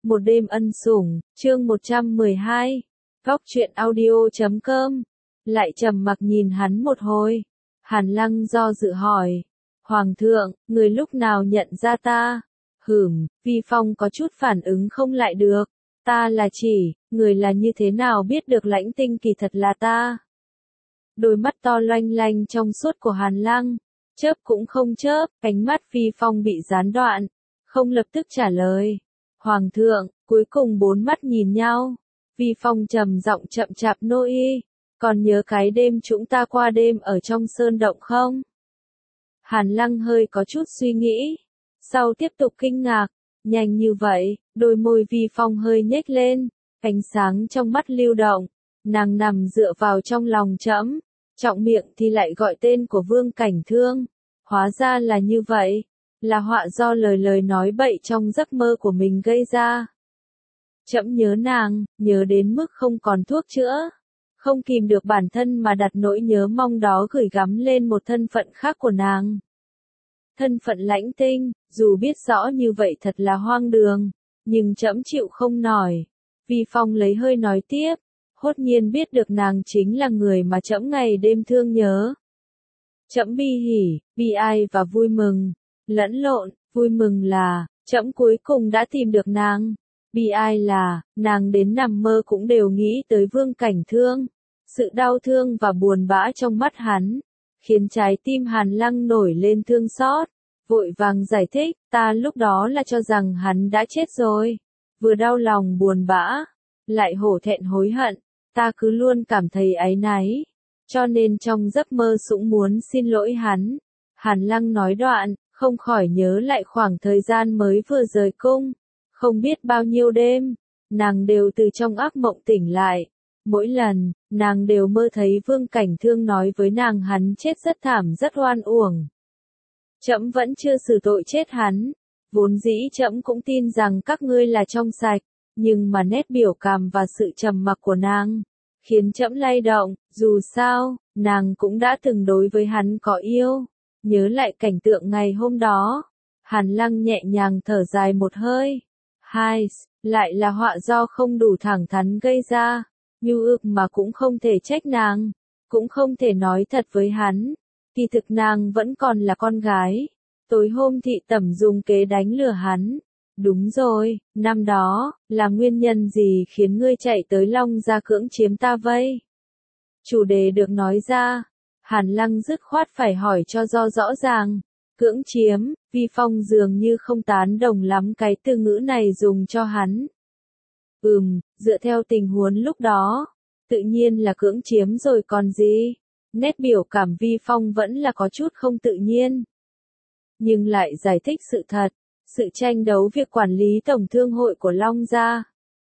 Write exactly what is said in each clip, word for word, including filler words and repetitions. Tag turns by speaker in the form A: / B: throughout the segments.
A: Một đêm ân sủng, chương một trăm mười hai. Góc truyện audio chấm com. Lại trầm mặc nhìn hắn một hồi. Hàn Lăng do dự hỏi. Hoàng thượng, người lúc nào nhận ra ta? Hửm, Vi Phong có chút phản ứng không lại được. Ta là chỉ, người là như thế nào biết được Lãnh Tinh kỳ thật là ta? Đôi mắt to loanh lanh trong suốt của Hàn Lăng. Chớp cũng không chớp, ánh mắt Vi Phong bị gián đoạn. Không lập tức trả lời. Hoàng thượng, cuối cùng bốn mắt nhìn nhau. Vi Phong trầm giọng chậm chạp nô y. Còn nhớ cái đêm chúng ta qua đêm ở trong sơn động không? Hàn Lăng hơi có chút suy nghĩ. Sau tiếp tục kinh ngạc. Nhanh như vậy, đôi môi Vi Phong hơi nhếch lên. Ánh sáng trong mắt lưu động. Nàng nằm dựa vào trong lòng trẫm. Trọng miệng thì lại gọi tên của Vương Cảnh Thương. Hóa ra là như vậy. Là họa do lời lời nói bậy trong giấc mơ của mình gây ra. Trẫm nhớ nàng, nhớ đến mức không còn thuốc chữa. Không kìm được bản thân mà đặt nỗi nhớ mong đó gửi gắm lên một thân phận khác của nàng. Thân phận Lãnh Tinh, dù biết rõ như vậy thật là hoang đường, nhưng trẫm chịu không nổi. Vi Phong lấy hơi nói tiếp, hốt nhiên biết được nàng chính là người mà trẫm ngày đêm thương nhớ. Trẫm bi hỉ, bi ai và vui mừng. Lẫn lộn, vui mừng là, trẫm cuối cùng đã tìm được nàng. Bi ai là, nàng đến nằm mơ cũng đều nghĩ tới Vương Cảnh Thương. Sự đau thương và buồn bã trong mắt hắn, khiến trái tim Hàn Lăng nổi lên thương xót. Vội vàng giải thích, ta lúc đó là cho rằng hắn đã chết rồi. Vừa đau lòng buồn bã, lại hổ thẹn hối hận, ta cứ luôn cảm thấy áy náy. Cho nên trong giấc mơ cũng muốn xin lỗi hắn. Hàn Lăng nói đoạn, không khỏi nhớ lại khoảng thời gian mới vừa rời cung. Không biết bao nhiêu đêm, nàng đều từ trong ác mộng tỉnh lại. Mỗi lần, nàng đều mơ thấy Vương Cảnh Thương nói với nàng hắn chết rất thảm rất oan uổng. Trẫm vẫn chưa xử tội chết hắn. Vốn dĩ trẫm cũng tin rằng các ngươi là trong sạch, nhưng mà nét biểu cảm và sự trầm mặc của nàng khiến trẫm lay động. Dù sao, nàng cũng đã từng đối với hắn có yêu. Nhớ lại cảnh tượng ngày hôm đó, Hàn Lăng nhẹ nhàng thở dài một hơi. Hai, lại là họa do không đủ thẳng thắn gây ra. Nhu ước mà cũng không thể trách nàng, cũng không thể nói thật với hắn. Kỳ thực nàng vẫn còn là con gái. Tối hôm thị tẩm dùng kế đánh lừa hắn. Đúng rồi, năm đó, là nguyên nhân gì khiến ngươi chạy tới Long Gia cưỡng chiếm ta vây? Chủ đề được nói ra, Hàn Lăng dứt khoát phải hỏi cho do rõ ràng. Cưỡng chiếm, Vi Phong dường như không tán đồng lắm cái từ ngữ này dùng cho hắn. Ừm, dựa theo tình huống lúc đó, tự nhiên là cưỡng chiếm rồi còn gì. Nét biểu cảm Vi Phong vẫn là có chút không tự nhiên. Nhưng lại giải thích sự thật, sự tranh đấu việc quản lý tổng thương hội của Long Gia.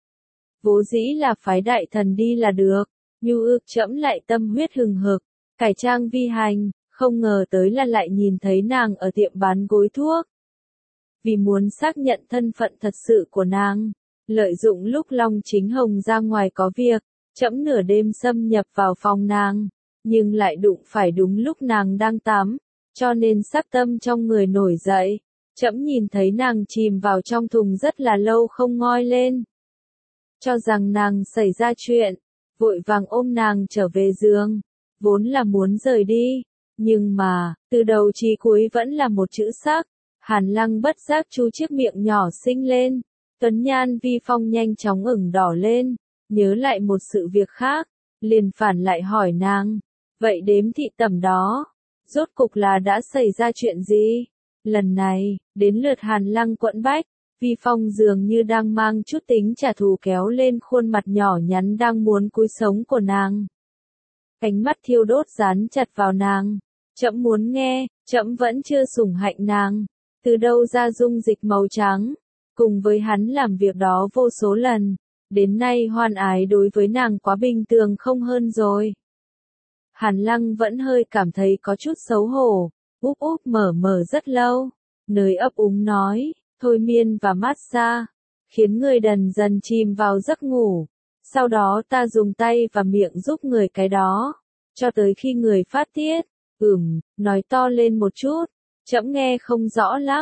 A: Vốn dĩ là phái đại thần đi là được, nhu ước trẫm lại tâm huyết hừng hực, cải trang vi hành, không ngờ tới là lại nhìn thấy nàng ở tiệm bán gối thuốc. Vì muốn xác nhận thân phận thật sự của nàng, lợi dụng lúc Long Chính Hồng ra ngoài có việc, trẫm nửa đêm xâm nhập vào phòng nàng, nhưng lại đụng phải đúng lúc nàng đang tắm, cho nên sắc tâm trong người nổi dậy. Trẫm nhìn thấy nàng chìm vào trong thùng rất là lâu không ngoi lên. Cho rằng nàng xảy ra chuyện, vội vàng ôm nàng trở về giường, vốn là muốn rời đi, nhưng mà, từ đầu chí cuối vẫn là một chữ sắc. Hàn Lăng bất giác chu chiếc miệng nhỏ xinh lên, tuấn nhan Vi Phong nhanh chóng ửng đỏ lên, nhớ lại một sự việc khác, liền phản lại hỏi nàng, vậy đếm thị tẩm đó, rốt cục là đã xảy ra chuyện gì? Lần này, đến lượt Hàn Lăng quẫn bách, Vi Phong dường như đang mang chút tính trả thù kéo lên khuôn mặt nhỏ nhắn đang muốn cúi sống của nàng. Ánh mắt thiêu đốt dán chặt vào nàng. Trẫm muốn nghe, trẫm vẫn chưa sủng hạnh nàng. Từ đâu ra dung dịch màu trắng? Cùng với hắn làm việc đó vô số lần, đến nay hoan ái đối với nàng quá bình thường không hơn rồi. Hàn Lăng vẫn hơi cảm thấy có chút xấu hổ, úp úp mở mở rất lâu, nơi ấp úng nói, thôi miên và massage, khiến người đần dần chìm vào giấc ngủ. Sau đó ta dùng tay và miệng giúp người cái đó, cho tới khi người phát tiết. Ừm, nói to lên một chút, trẫm nghe không rõ lắm.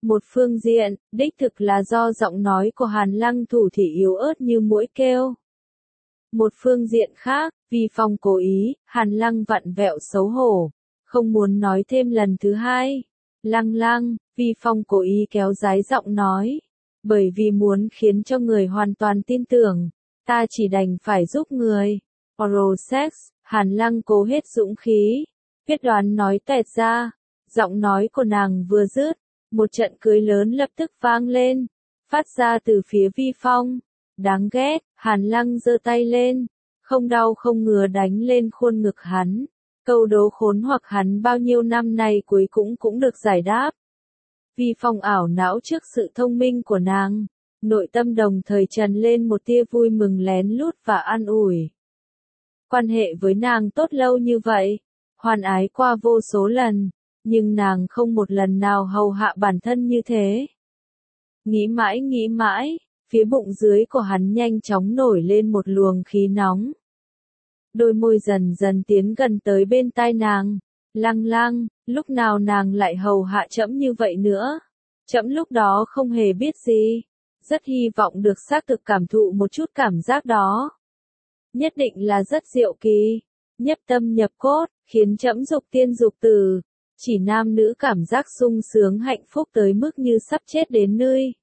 A: Một phương diện, đích thực là do giọng nói của Hàn Lăng thủ thị yếu ớt như muỗi kêu. Một phương diện khác, Vi Phong cố ý, Hàn Lăng vặn vẹo xấu hổ, không muốn nói thêm lần thứ hai. Lăng Lăng, Vi Phong cố ý kéo dài giọng nói, bởi vì muốn khiến cho người hoàn toàn tin tưởng, ta chỉ đành phải giúp người. Oral sex, Hàn Lăng cố hết dũng khí, quyết đoán nói toẹt ra, giọng nói của nàng vừa dứt, một trận cười lớn lập tức vang lên, phát ra từ phía Vi Phong. Đáng ghét, Hàn Lăng giơ tay lên, không đau không ngứa đánh lên khuôn ngực hắn. Câu đố khốn hoặc hắn bao nhiêu năm nay cuối cùng cũng được giải đáp. Vi Phong ảo não trước sự thông minh của nàng, nội tâm đồng thời trần lên một tia vui mừng lén lút và an ủi. Quan hệ với nàng tốt lâu như vậy, hoan ái qua vô số lần, nhưng nàng không một lần nào hầu hạ bản thân như thế. Nghĩ mãi nghĩ mãi, phía bụng dưới của hắn nhanh chóng nổi lên một luồng khí nóng. Đôi môi dần dần tiến gần tới bên tai nàng. Lăng Lăng, lúc nào nàng lại hầu hạ trẫm như vậy nữa? Trẫm lúc đó không hề biết gì. Rất hy vọng được xác thực cảm thụ một chút cảm giác đó. Nhất định là rất diệu kỳ, nhập tâm nhập cốt, khiến trẫm dục tiên dục tử. Chỉ nam nữ cảm giác sung sướng hạnh phúc tới mức như sắp chết đến nơi.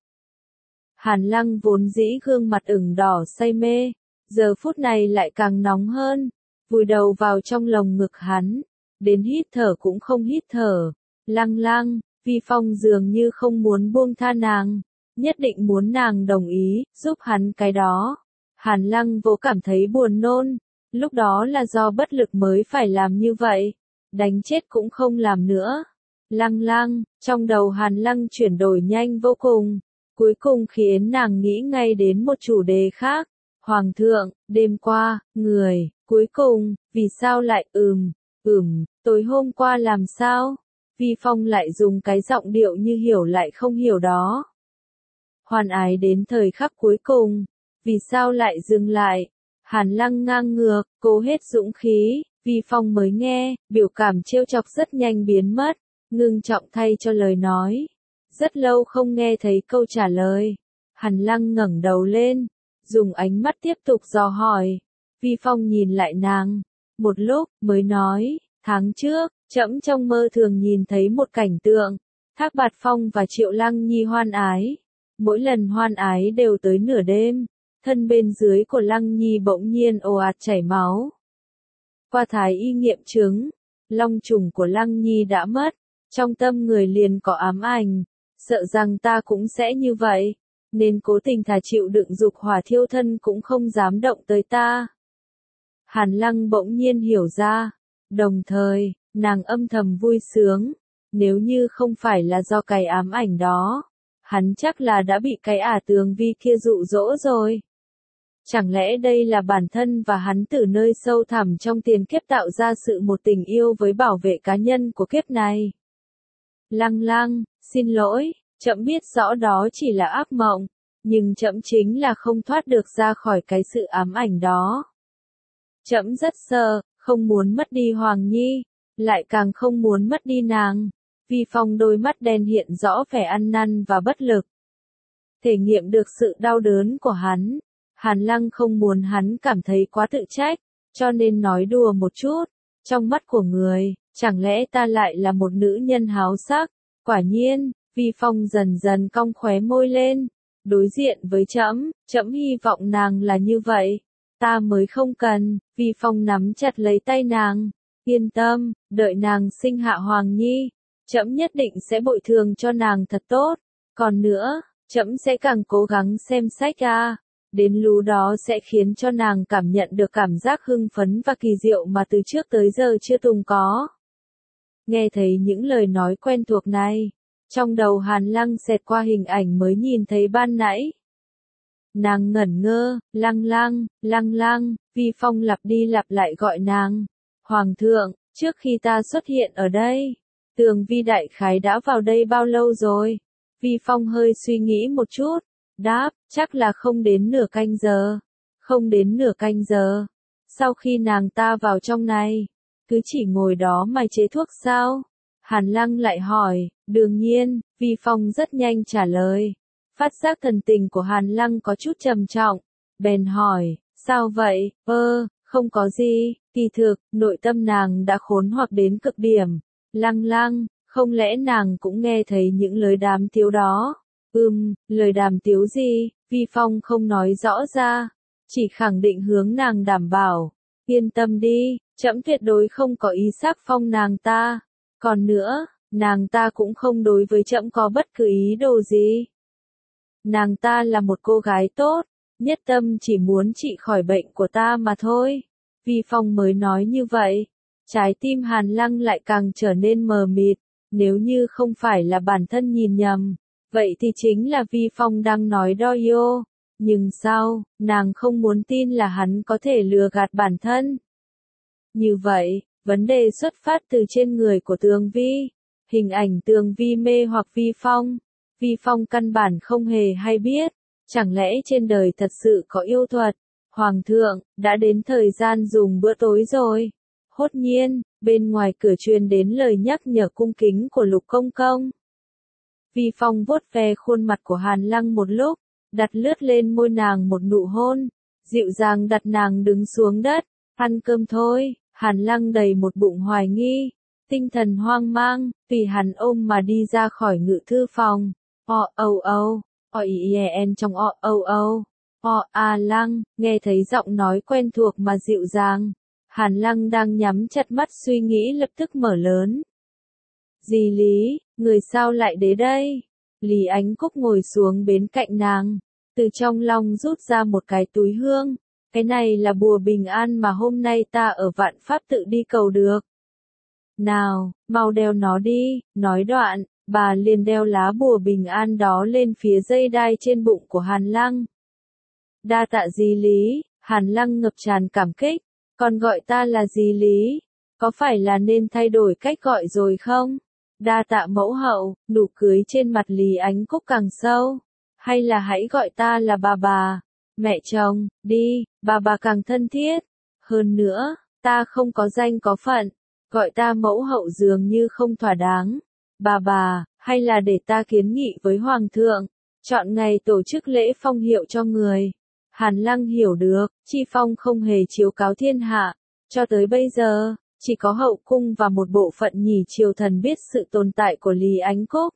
A: Hàn Lăng vốn dĩ gương mặt ửng đỏ say mê, giờ phút này lại càng nóng hơn, vùi đầu vào trong lồng ngực hắn, đến hít thở cũng không hít thở. Lăng Lăng, Vi Phong dường như không muốn buông tha nàng, nhất định muốn nàng đồng ý, giúp hắn cái đó. Hàn Lăng vô cảm thấy buồn nôn, lúc đó là do bất lực mới phải làm như vậy, đánh chết cũng không làm nữa. Lăng Lăng, trong đầu Hàn Lăng chuyển đổi nhanh vô cùng, cuối cùng khiến nàng nghĩ ngay đến một chủ đề khác. Hoàng thượng, đêm qua, người, cuối cùng, vì sao lại ừm, ừm, tối hôm qua làm sao? Vi Phong lại dùng cái giọng điệu như hiểu lại không hiểu đó. Hoan ái đến thời khắc cuối cùng, vì sao lại dừng lại? Hàn Lăng ngang ngược, cố hết dũng khí, Vi Phong mới nghe, biểu cảm trêu chọc rất nhanh biến mất, ngưng trọng thay cho lời nói. Rất lâu không nghe thấy câu trả lời. Hàn Lăng ngẩng đầu lên, dùng ánh mắt tiếp tục dò hỏi. Vi Phong nhìn lại nàng, một lúc, mới nói, tháng trước, trẫm trong mơ thường nhìn thấy một cảnh tượng, Thác Bạt Phong và Triệu Lăng Nhi hoan ái. Mỗi lần hoan ái đều tới nửa đêm, thân bên dưới của Lăng Nhi bỗng nhiên ồ ạt chảy máu. Qua thái y nghiệm chứng, long trùng của Lăng Nhi đã mất, trong tâm người liền có ám ảnh, sợ rằng ta cũng sẽ như vậy, nên cố tình thà chịu đựng dục hỏa thiêu thân cũng không dám động tới ta. Hàn Lăng bỗng nhiên hiểu ra, đồng thời, nàng âm thầm vui sướng, nếu như không phải là do cái ám ảnh đó, hắn chắc là đã bị cái ả tường vi kia dụ dỗ rồi. Chẳng lẽ đây là bản thân và hắn từ nơi sâu thẳm trong tiền kiếp tạo ra sự một tình yêu với bảo vệ cá nhân của kiếp này? Lăng Lăng, xin lỗi, trẫm biết rõ đó chỉ là ác mộng, nhưng trẫm chính là không thoát được ra khỏi cái sự ám ảnh đó. Trẫm rất sợ, không muốn mất đi Hoàng Nhi, lại càng không muốn mất đi nàng. Vi Phong đôi mắt đen hiện rõ vẻ ăn năn và bất lực. Thể nghiệm được sự đau đớn của hắn, Hàn Lăng không muốn hắn cảm thấy quá tự trách, cho nên nói đùa một chút. Trong mắt của người, chẳng lẽ ta lại là một nữ nhân háo sắc? Quả nhiên, Vi Phong dần dần cong khóe môi lên. Đối diện với trẫm, trẫm hy vọng nàng là như vậy. Ta mới không cần. Vi Phong nắm chặt lấy tay nàng. Yên tâm, đợi nàng sinh hạ Hoàng Nhi, trẫm nhất định sẽ bồi thường cho nàng thật tốt. Còn nữa, trẫm sẽ càng cố gắng xem sách a. Đến lúc đó sẽ khiến cho nàng cảm nhận được cảm giác hưng phấn và kỳ diệu mà từ trước tới giờ chưa từng có. Nghe thấy những lời nói quen thuộc này, trong đầu Hàn Lăng xẹt qua hình ảnh mới nhìn thấy ban nãy. Nàng ngẩn ngơ, Lăng Lăng, Lăng Lăng, Vi Phong lặp đi lặp lại gọi nàng. Hoàng thượng, trước khi ta xuất hiện ở đây, Tường Vi đại khái đã vào đây bao lâu rồi? Vi Phong hơi suy nghĩ một chút, đáp, chắc là không đến nửa canh giờ. Không đến nửa canh giờ. Sau khi nàng ta vào trong này, cứ chỉ ngồi đó mà chế thuốc sao? Hàn Lăng lại hỏi, đương nhiên, Vi Phong rất nhanh trả lời. Phát giác thần tình của Hàn Lăng có chút trầm trọng, bèn hỏi, sao vậy, ơ, không có gì, kỳ thực, nội tâm nàng đã khốn hoặc đến cực điểm. Lăng Lăng, không lẽ nàng cũng nghe thấy những lời đàm tiếu đó? Ừm, lời đàm tiếu gì? Vi Phong không nói rõ ra, chỉ khẳng định hướng nàng đảm bảo. Yên tâm đi, trẫm tuyệt đối không có ý sắc phong nàng ta. Còn nữa, nàng ta cũng không đối với trẫm có bất cứ ý đồ gì. Nàng ta là một cô gái tốt, nhất tâm chỉ muốn trị khỏi bệnh của ta mà thôi. Vi Phong mới nói như vậy. Trái tim Hàn Lăng lại càng trở nên mờ mịt. Nếu như không phải là bản thân nhìn nhầm, vậy thì chính là Vi Phong đang nói đo yo. Nhưng sao, nàng không muốn tin là hắn có thể lừa gạt bản thân. Như vậy, vấn đề xuất phát từ trên người của Tường Vi. Hình ảnh Tường Vi mê hoặc Vi Phong. Vi Phong căn bản không hề hay biết. Chẳng lẽ trên đời thật sự có yêu thuật? Hoàng thượng, đã đến thời gian dùng bữa tối rồi. Hốt nhiên, bên ngoài cửa truyền đến lời nhắc nhở cung kính của Lục Công Công. Vi Phong vuốt ve khuôn mặt của Hàn Lăng một lúc, đặt lướt lên môi nàng một nụ hôn, dịu dàng đặt nàng đứng xuống đất, ăn cơm thôi. Hàn Lăng đầy một bụng hoài nghi, tinh thần hoang mang, tùy hắn ôm mà đi ra khỏi ngự thư phòng. O âu âu, o i en trong o âu âu, o a Lăng, nghe thấy giọng nói quen thuộc mà dịu dàng. Hàn Lăng đang nhắm chặt mắt suy nghĩ lập tức mở lớn. Dì Lý, người sao lại đến đây? Lý Ánh Cúc ngồi xuống bên cạnh nàng, từ trong lòng rút ra một cái túi hương. Cái này là bùa bình an mà hôm nay ta ở Vạn Pháp tự đi cầu được. Nào, mau đeo nó đi, nói đoạn, bà liền đeo lá bùa bình an đó lên phía dây đai trên bụng của Hàn Lăng. Đa tạ dì Lý, Hàn Lăng ngập tràn cảm kích, còn gọi ta là dì Lý, có phải là nên thay đổi cách gọi rồi không? Đa tạ mẫu hậu, nụ cười trên mặt Lý Ánh Cúc càng sâu, hay là hãy gọi ta là bà bà, mẹ chồng, đi, bà bà càng thân thiết. Hơn nữa, ta không có danh có phận, gọi ta mẫu hậu dường như không thỏa đáng. Bà bà, hay là để ta kiến nghị với Hoàng thượng, chọn ngày tổ chức lễ phong hiệu cho người. Hàn Lăng hiểu được, Chi Phong không hề chiếu cáo thiên hạ, cho tới bây giờ, chỉ có hậu cung và một bộ phận nhì triều thần biết sự tồn tại của Lý Ánh Cúc.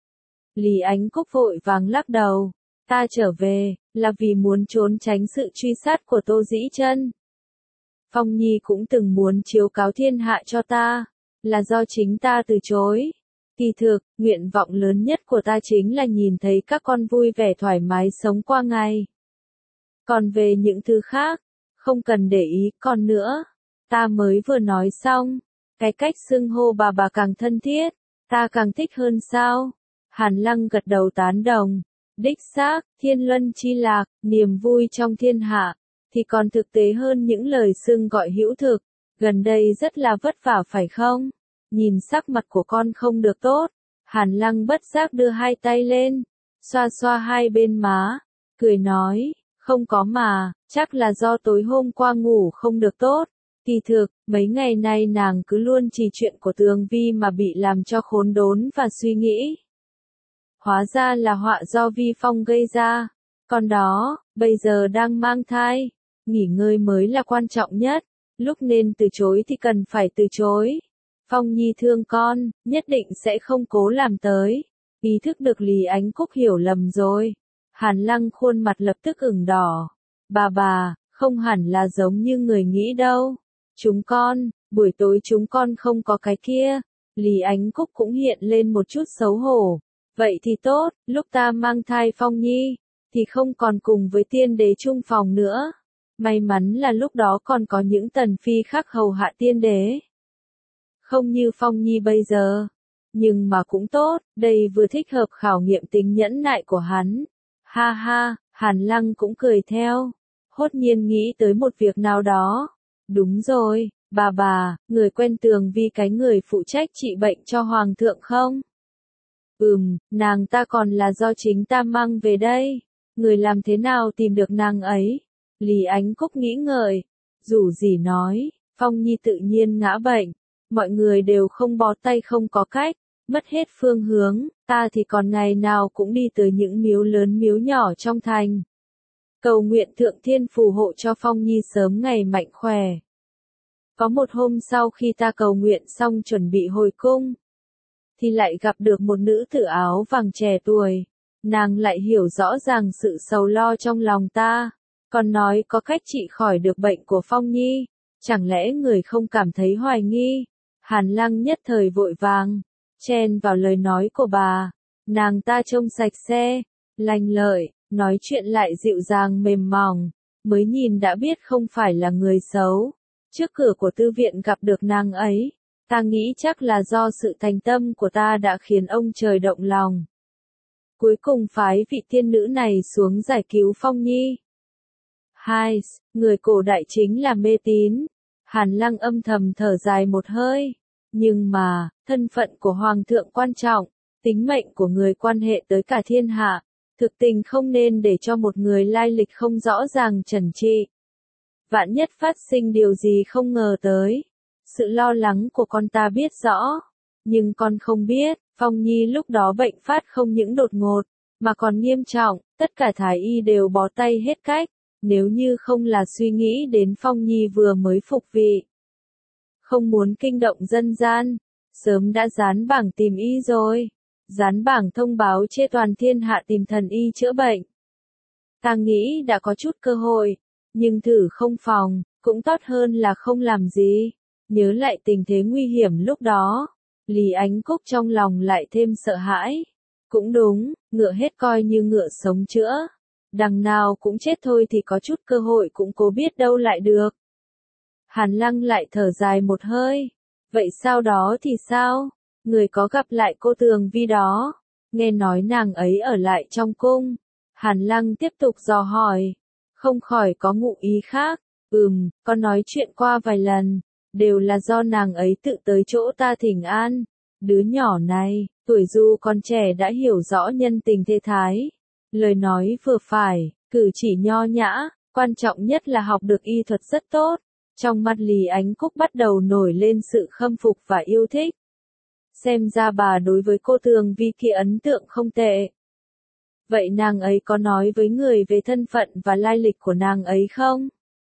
A: Lý Ánh Cúc vội vàng lắc đầu, ta trở về, là vì muốn trốn tránh sự truy sát của Tô Dĩ Chân. Phong Nhi cũng từng muốn chiếu cáo thiên hạ cho ta, là do chính ta từ chối. Kỳ thực, nguyện vọng lớn nhất của ta chính là nhìn thấy các con vui vẻ thoải mái sống qua ngày. Còn về những thứ khác, không cần để ý. Còn nữa, ta mới vừa nói xong, cái cách xưng hô bà bà càng thân thiết, ta càng thích hơn sao? Hàn Lăng gật đầu tán đồng, đích xác, thiên luân chi lạc, niềm vui trong thiên hạ, thì còn thực tế hơn những lời xưng gọi hữu thực. Gần đây rất là vất vả phải không? Nhìn sắc mặt của con không được tốt, Hàn Lăng bất giác đưa hai tay lên, xoa xoa hai bên má, cười nói, không có mà, chắc là do tối hôm qua ngủ không được tốt. Kỳ thực, mấy ngày nay nàng cứ luôn trì chuyện của Tường Vi mà bị làm cho khốn đốn và suy nghĩ. Hóa ra là họa do Vi Phong gây ra. Còn đó, bây giờ đang mang thai, nghỉ ngơi mới là quan trọng nhất, lúc nên từ chối thì cần phải từ chối. Phong Nhi thương con, nhất định sẽ không cố làm tới. Ý thức được Lý Ánh Cúc hiểu lầm rồi. Hàn Lăng khuôn mặt lập tức ửng đỏ. Bà bà, không hẳn là giống như người nghĩ đâu. Chúng con, buổi tối chúng con không có cái kia. Lý Ánh Cúc cũng hiện lên một chút xấu hổ. Vậy thì tốt, lúc ta mang thai Phong Nhi, thì không còn cùng với tiên đế chung phòng nữa. May mắn là lúc đó còn có những tần phi khác hầu hạ tiên đế. Không như Phong Nhi bây giờ. Nhưng mà cũng tốt, đây vừa thích hợp khảo nghiệm tính nhẫn nại của hắn. Ha ha, Hàn Lăng cũng cười theo. Hốt nhiên nghĩ tới một việc nào đó. Đúng rồi, bà bà, người quen Tường Vi cái người phụ trách trị bệnh cho Hoàng thượng không? Ừm, nàng ta còn là do chính ta mang về đây. Người làm thế nào tìm được nàng ấy? Lý Ánh Cúc nghĩ ngợi. Dù gì nói, Phong Nhi tự nhiên ngã bệnh. mọi người đều không bó tay không có cách, mất hết phương hướng, ta thì còn ngày nào cũng đi tới những miếu lớn miếu nhỏ trong thành. Cầu nguyện Thượng Thiên phù hộ cho Phong Nhi sớm ngày mạnh khỏe. Có một hôm sau khi ta cầu nguyện xong chuẩn bị hồi cung, thì lại gặp được một nữ tử áo vàng trẻ tuổi. Nàng lại hiểu rõ ràng sự sầu lo trong lòng ta, còn nói có cách trị khỏi được bệnh của Phong Nhi. Chẳng lẽ người không cảm thấy hoài nghi? Hàn Lăng nhất thời vội vàng, chen vào lời nói của bà. Nàng ta trông sạch sẽ, lành lợi, nói chuyện lại dịu dàng mềm mỏng, mới nhìn đã biết không phải là người xấu. Trước cửa của tư viện gặp được nàng ấy, ta nghĩ chắc là do sự thành tâm của ta đã khiến ông trời động lòng. Cuối cùng phái vị tiên nữ này xuống giải cứu Phong Nhi. Hai, người cổ đại chính là mê tín. Hàn Lăng âm thầm thở dài một hơi. Nhưng mà, thân phận của Hoàng thượng quan trọng, tính mệnh của người quan hệ tới cả thiên hạ. Thực tình không nên để cho một người lai lịch không rõ ràng trần trị. Vạn nhất phát sinh điều gì không ngờ tới. Sự lo lắng của con ta biết rõ. Nhưng con không biết, Phong Nhi lúc đó bệnh phát không những đột ngột, mà còn nghiêm trọng, tất cả thái y đều bó tay hết cách. Nếu như không là suy nghĩ đến Phong Nhi vừa mới phục vị, không muốn kinh động dân gian, sớm đã dán bảng tìm y rồi. Dán bảng thông báo chê toàn thiên hạ tìm thần y chữa bệnh. Ta nghĩ đã có chút cơ hội, nhưng thử không phòng, cũng tốt hơn là không làm gì. Nhớ lại tình thế nguy hiểm lúc đó, Lý Ánh Cúc trong lòng lại thêm sợ hãi. Cũng đúng, ngựa hết coi như ngựa sống chữa. Đằng nào cũng chết thôi thì có chút cơ hội cũng cố biết đâu lại được. Hàn Lăng lại thở dài một hơi. Vậy sau đó thì sao? Người có gặp lại cô Tường Vi đó. Nghe nói nàng ấy ở lại trong cung. Hàn Lăng tiếp tục dò hỏi. Không khỏi có ngụ ý khác. Ừm, có nói chuyện qua vài lần. Đều là do nàng ấy tự tới chỗ ta thỉnh an. Đứa nhỏ này, tuổi dù còn trẻ đã hiểu rõ nhân tình thế thái. Lời nói vừa phải, cử chỉ nho nhã, quan trọng nhất là học được y thuật rất tốt. Trong mắt Lý Ánh Cúc bắt đầu nổi lên sự khâm phục và yêu thích. Xem ra bà đối với cô Tường Vi kia ấn tượng không tệ. Vậy nàng ấy có nói với người về thân phận và lai lịch của nàng ấy không?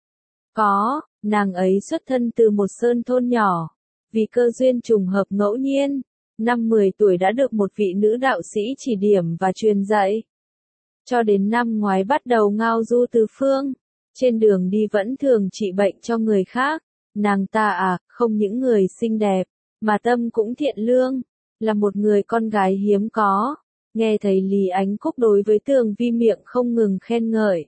A: Có, nàng ấy xuất thân từ một sơn thôn nhỏ. Vì cơ duyên trùng hợp ngẫu nhiên, năm mười tuổi đã được một vị nữ đạo sĩ chỉ điểm và truyền dạy. Cho đến năm ngoái bắt đầu ngao du tứ phương, trên đường đi vẫn thường trị bệnh cho người khác. Nàng ta à, không những người xinh đẹp, mà tâm cũng thiện lương, là một người con gái hiếm có. Nghe thấy Lý Ánh Cúc đối với Tường Vi miệng không ngừng khen ngợi.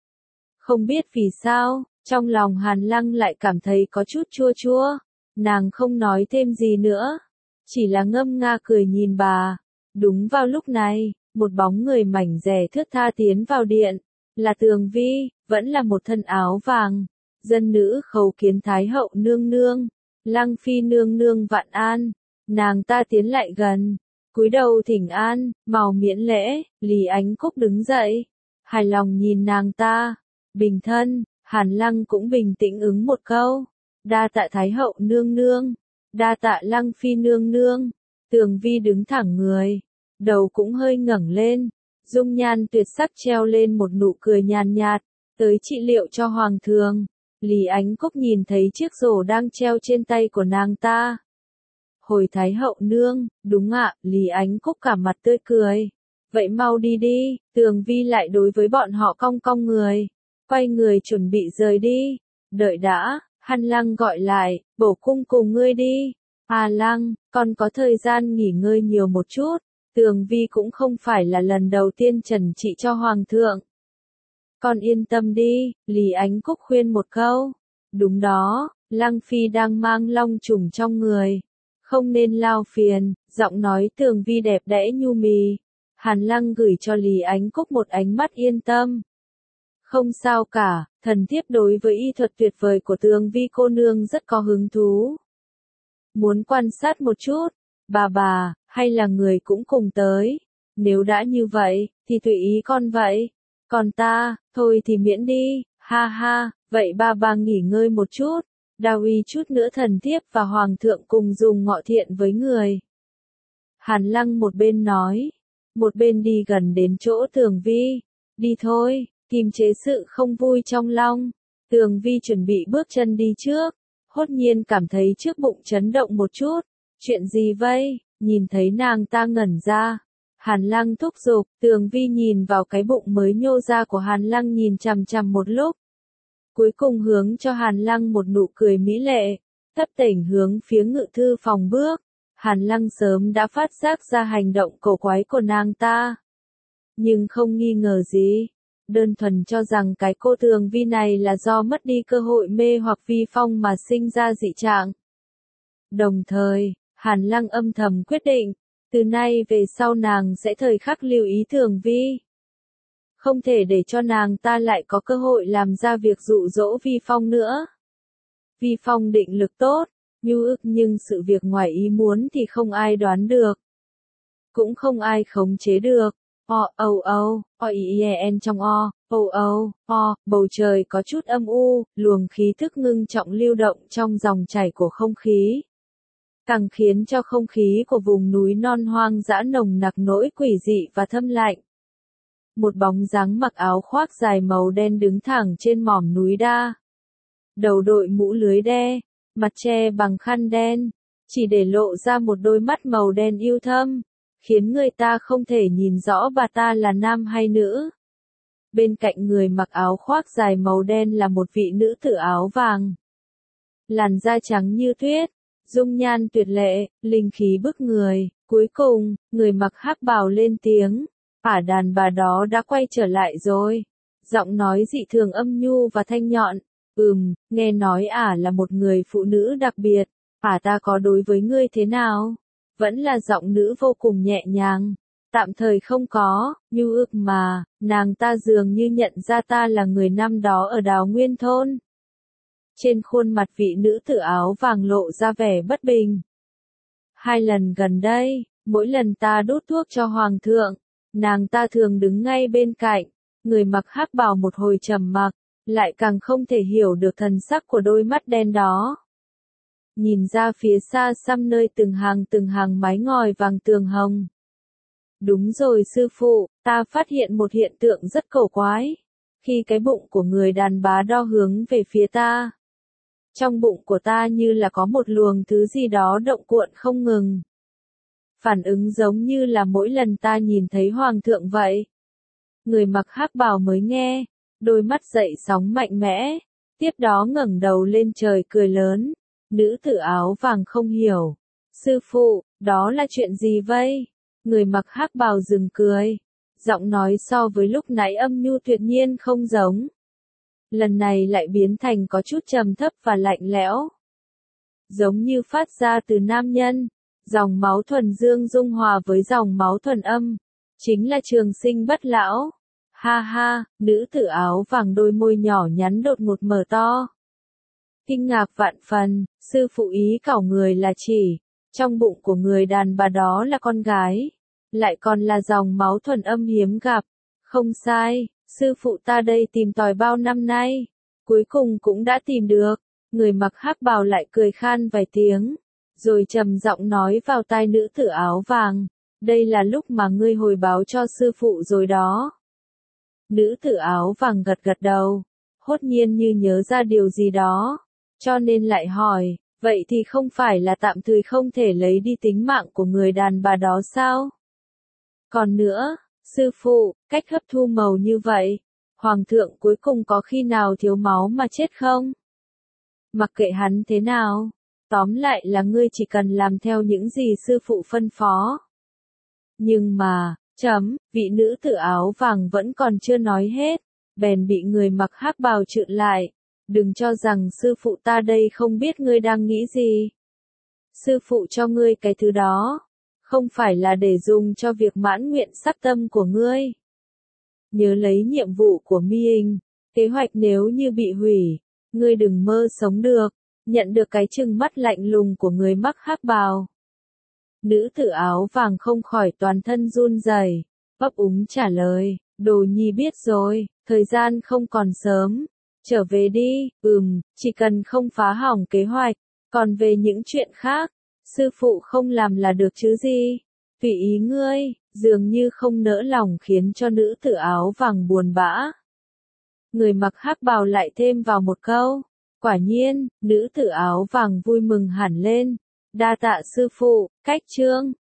A: Không biết vì sao, trong lòng Hàn Lăng lại cảm thấy có chút chua chua. Nàng không nói thêm gì nữa, chỉ là ngâm nga cười nhìn bà. Đúng vào lúc này, một bóng người mảnh dẻ thướt tha tiến vào điện, là Tường Vi, vẫn là một thân áo vàng, dân nữ khấu kiến Thái hậu nương nương, Lăng phi nương nương vạn an. Nàng ta tiến lại gần, cúi đầu thỉnh an, màu miễn lễ. Lý Ánh Cúc đứng dậy, hài lòng nhìn nàng ta. Bình thân, Hàn Lăng cũng bình tĩnh ứng một câu. Đa tạ Thái hậu nương nương, đa tạ Lăng phi nương nương. Tường Vi đứng thẳng người, đầu cũng hơi ngẩng lên, dung nhan tuyệt sắc treo lên một nụ cười nhàn nhạt, tới trị liệu cho hoàng thượng. Lý Ánh Cúc nhìn thấy chiếc rổ đang treo trên tay của nàng ta. Hồi Thái hậu nương, đúng ạ, Lý Ánh Cúc cả mặt tươi cười. Vậy mau đi đi. Tường Vi lại đối với bọn họ cong cong người, quay người chuẩn bị rời đi. Đợi đã, Hàn Lăng gọi lại, bổ cung cùng ngươi đi. À Lăng, con có thời gian nghỉ ngơi nhiều một chút. Tường Vi cũng không phải là lần đầu tiên trần trị cho hoàng thượng. Con yên tâm đi, Lý Ánh Cúc khuyên một câu. Đúng đó, Lăng phi đang mang long trùng trong người, không nên lao phiền. Giọng nói Tường Vi đẹp đẽ nhu mì. Hàn Lăng gửi cho Lý Ánh Cúc một ánh mắt yên tâm. Không sao cả, thần thiếp đối với y thuật tuyệt vời của Tường Vi cô nương rất có hứng thú. Muốn quan sát một chút, bà bà, hay là người cũng cùng tới. Nếu đã như vậy, thì tùy ý con vậy. Còn ta, thôi thì miễn đi, ha ha, vậy bà bà nghỉ ngơi một chút. Đao uy chút nữa thần thiếp và hoàng thượng cùng dùng ngọ thiện với người. Hàn Lăng một bên nói, một bên đi gần đến chỗ Tường Vi. Đi thôi, kiềm chế sự không vui trong lòng. Tường Vi chuẩn bị bước chân đi trước, hốt nhiên cảm thấy trước bụng chấn động một chút. Chuyện gì vậy? Nhìn thấy nàng ta ngẩn ra. Hàn Lăng thúc giục, Tường Vi nhìn vào cái bụng mới nhô ra của Hàn Lăng nhìn chằm chằm một lúc. Cuối cùng hướng cho Hàn Lăng một nụ cười mỹ lệ, tấp tỉnh hướng phía ngự thư phòng bước. Hàn Lăng sớm đã phát giác ra hành động cổ quái của nàng ta. Nhưng không nghi ngờ gì, đơn thuần cho rằng cái cô Tường Vi này là do mất đi cơ hội mê hoặc Vi Phong mà sinh ra dị trạng. Đồng thời, Hàn Lăng âm thầm quyết định, từ nay về sau nàng sẽ thời khắc lưu ý Tường Vi. Không thể để cho nàng ta lại có cơ hội làm ra việc dụ dỗ Vi Phong nữa. Vi Phong định lực tốt, nhu ức nhưng sự việc ngoài ý muốn thì không ai đoán được. Cũng không ai khống chế được. O, âu âu, o i e n trong o, âu âu, o, bầu trời có chút âm u, luồng khí thức ngưng trọng lưu động trong dòng chảy của không khí. Càng khiến cho không khí của vùng núi non hoang dã nồng nặc nỗi quỷ dị và thâm lạnh. Một bóng dáng mặc áo khoác dài màu đen đứng thẳng trên mỏm núi đa. Đầu đội mũ lưới đe, mặt che bằng khăn đen, chỉ để lộ ra một đôi mắt màu đen yêu thâm, khiến người ta không thể nhìn rõ bà ta là nam hay nữ. Bên cạnh người mặc áo khoác dài màu đen là một vị nữ tử áo vàng. Làn da trắng như tuyết, dung nhan tuyệt lệ, linh khí bức người. Cuối cùng, người mặc hắc bào lên tiếng, ả đàn bà đó đã quay trở lại rồi. Giọng nói dị thường âm nhu và thanh nhọn. Ừm, nghe nói ả là một người phụ nữ đặc biệt, ả ta có đối với ngươi thế nào? Vẫn là giọng nữ vô cùng nhẹ nhàng. Tạm thời không có, nhu ước mà, nàng ta dường như nhận ra ta là người năm đó ở Đào Nguyên Thôn. Trên khuôn mặt vị nữ tử áo vàng lộ ra vẻ bất bình. Hai lần gần đây, mỗi lần ta đút thuốc cho hoàng thượng, nàng ta thường đứng ngay bên cạnh, người mặc hắc bào một hồi trầm mặc, lại càng không thể hiểu được thần sắc của đôi mắt đen đó. Nhìn ra phía xa xăm nơi từng hàng từng hàng mái ngói vàng tường hồng. Đúng rồi sư phụ, ta phát hiện một hiện tượng rất cổ quái. Khi cái bụng của người đàn bà đo hướng về phía ta, trong bụng của ta như là có một luồng thứ gì đó động cuộn không ngừng. Phản ứng giống như là mỗi lần ta nhìn thấy hoàng thượng vậy. Người mặc hắc bào mới nghe, đôi mắt dậy sóng mạnh mẽ, tiếp đó ngẩng đầu lên trời cười lớn. Nữ tử áo vàng không hiểu. Sư phụ, đó là chuyện gì vậy? Người mặc hắc bào dừng cười. Giọng nói so với lúc nãy âm nhu tuyệt nhiên không giống. Lần này lại biến thành có chút trầm thấp và lạnh lẽo. Giống như phát ra từ nam nhân. Dòng máu thuần dương dung hòa với dòng máu thuần âm. Chính là trường sinh bất lão. Ha ha, nữ tử áo vàng đôi môi nhỏ nhắn đột ngột mở to. Kinh ngạc vạn phần, sư phụ ý cảo người là chỉ, trong bụng của người đàn bà đó là con gái, lại còn là dòng máu thuần âm hiếm gặp. Không sai, sư phụ ta đây tìm tòi bao năm nay, cuối cùng cũng đã tìm được. Người mặc hắc bào lại cười khan vài tiếng, rồi trầm giọng nói vào tai nữ tử áo vàng, đây là lúc mà ngươi hồi báo cho sư phụ rồi đó. Nữ tử áo vàng gật gật đầu, hốt nhiên như nhớ ra điều gì đó, cho nên lại hỏi, vậy thì không phải là tạm thời không thể lấy đi tính mạng của người đàn bà đó sao? Còn nữa, sư phụ, cách hấp thu màu như vậy, hoàng thượng cuối cùng có khi nào thiếu máu mà chết không? Mặc kệ hắn thế nào, tóm lại là ngươi chỉ cần làm theo những gì sư phụ phân phó. Nhưng mà, chấm, vị nữ tử áo vàng vẫn còn chưa nói hết, bèn bị người mặc hắc bào trự lại. Đừng cho rằng sư phụ ta đây không biết ngươi đang nghĩ gì. Sư phụ cho ngươi cái thứ đó, không phải là để dùng cho việc mãn nguyện sắc tâm của ngươi. Nhớ lấy nhiệm vụ của mi hình, kế hoạch nếu như bị hủy, ngươi đừng mơ sống được. Nhận được cái trừng mắt lạnh lùng của người mặc hắc bào. Nữ tử áo vàng không khỏi toàn thân run rẩy, ấp úng trả lời, đồ nhi biết rồi, thời gian không còn sớm. trở về đi, ừm, chỉ cần không phá hỏng kế hoạch, còn về những chuyện khác, sư phụ không làm là được chứ gì. Tùy ý ngươi, dường như không nỡ lòng khiến cho nữ tử áo vàng buồn bã. Người mặc hắc bào lại thêm vào một câu. Quả nhiên, nữ tử áo vàng vui mừng hẳn lên. Đa tạ sư phụ, cách chương.